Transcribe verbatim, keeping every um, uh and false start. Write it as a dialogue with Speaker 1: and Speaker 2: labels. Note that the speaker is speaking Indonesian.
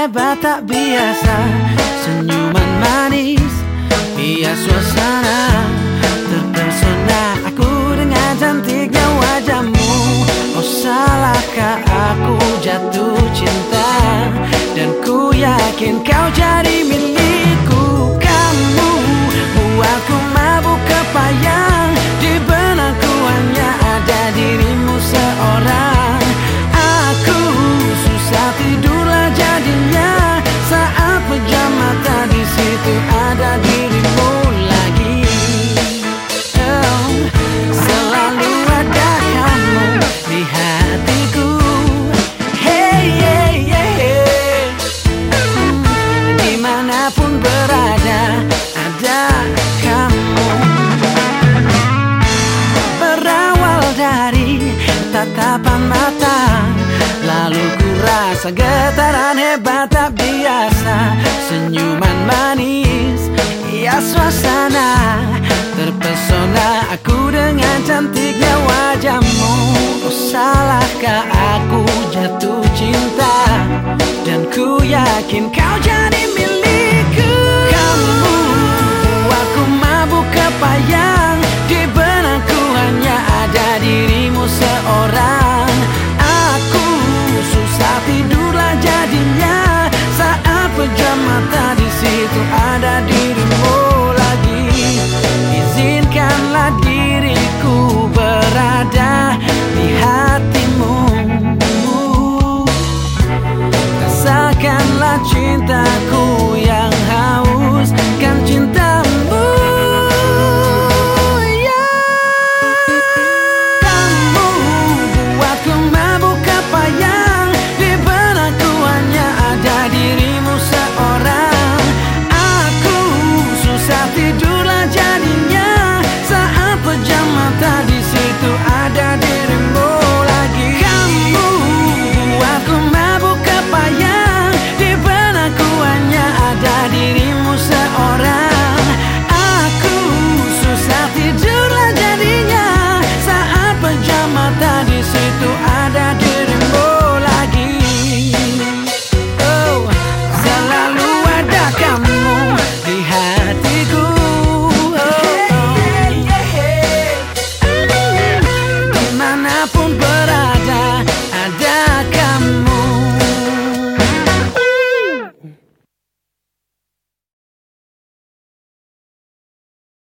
Speaker 1: hebat tak biasa, senyuman manis hias suasana. Terpesona aku dengan cantiknya wajahmu. Oh salahkah aku jatuh cinta, dan ku yakin kau jadi milikku. Kamu buatku mabuk kepayang, di benakku hanya ada dirimu seorang. Aku susah tidurlah jadinya, saat pejam mata di situ ada dirimu lagi. Oh, selalu ada kamu di hatiku. Hey, hey, hey, hey. Hmm, dimanapun berada, ada kamu. Berawal dari tatapan mata, lalu ku rasa getaran hebat tak biasa, senyuman manis hias suasana. Terpesona aku dengan cantiknya wajahmu. Oh salahkah aku jatuh cinta, dan ku yakin kau jadi milikku. Kamu buatku mabuk kepayang, di benakku hanya ada dirimu seorang. Aku susah tidurlah jadinya, saat pejam mata di situ ada dirimu lagi. Izinkanlah diriku berada di hatimu. Rasakanlah cintaku yang haus, kan cintamu. Ya, kamu buatku mabuk kepayang, di benakku hanya ada dirimu seorang. Aku susah tidurlah jadinya, saat pejam mata di situ ada dirimu lagi. Kamu buatku mabuk kepayang, di benakku hanya ada dirimu seorang. Aku susah tidurlah jadinya, saat pejam mata di situ ada dirimu lagi. Oh, selalu ada kamu di hatiku. Dimanapun berada, ada kamu.